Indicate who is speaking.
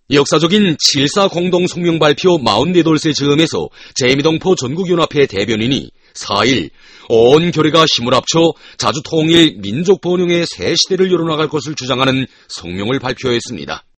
Speaker 1: 역사적인 7.4 공동성명 발표 44돌새 즈음에서 재미동포 전국연합회 대변인이 4일 온 결의가 힘을 합쳐 자주 통일 민족 번영의 새 시대를 열어나갈 것을 주장하는 성명을 발표했습니다.